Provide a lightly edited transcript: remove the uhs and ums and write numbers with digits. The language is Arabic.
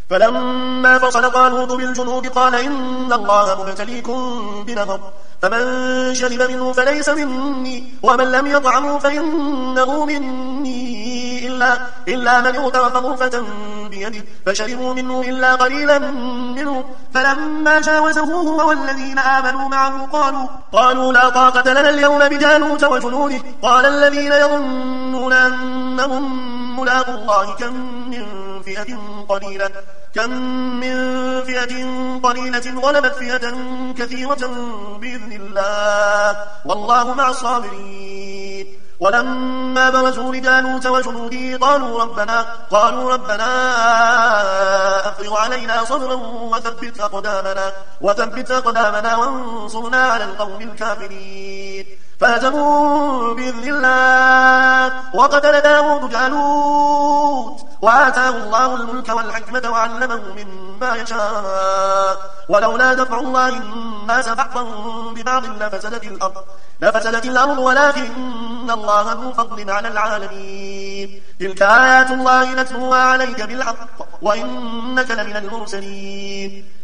فلما فصل طالوت بالجنود قال إن الله مبتليكم بنهر فمن شرب منه فليس مني ومن لم يطعمه فإنه مني إلا من اغترف غرفة بيده فشربوا منه إلا قليلا منه فلما جاوزه هو والذين آمنوا معه قالوا لا طاقة لنا اليوم بجالوت وجنوده قال الذين يظنون أنهم ملاقوا الله كم من فئة قليلة غلبت فئة كثيرة بإذن الله والله مع الصابرين ولما برزوا لجالوت وجنوده قالوا ربنا أفرغ علينا صبرا وثبت أقدامنا وانصرنا على القوم الكافرين فهزموا بإذن الله وقتل داود جالوت وآتاه الله الملك والحكمة وعلمه مما يشاء ولولا دفع الله الناس بعضهم ببعض لفسدت الأرض ولكن الله ذو فضل على العالمين تلك آيات الله نتلوها عليك بالحق وإنك لمن المرسلين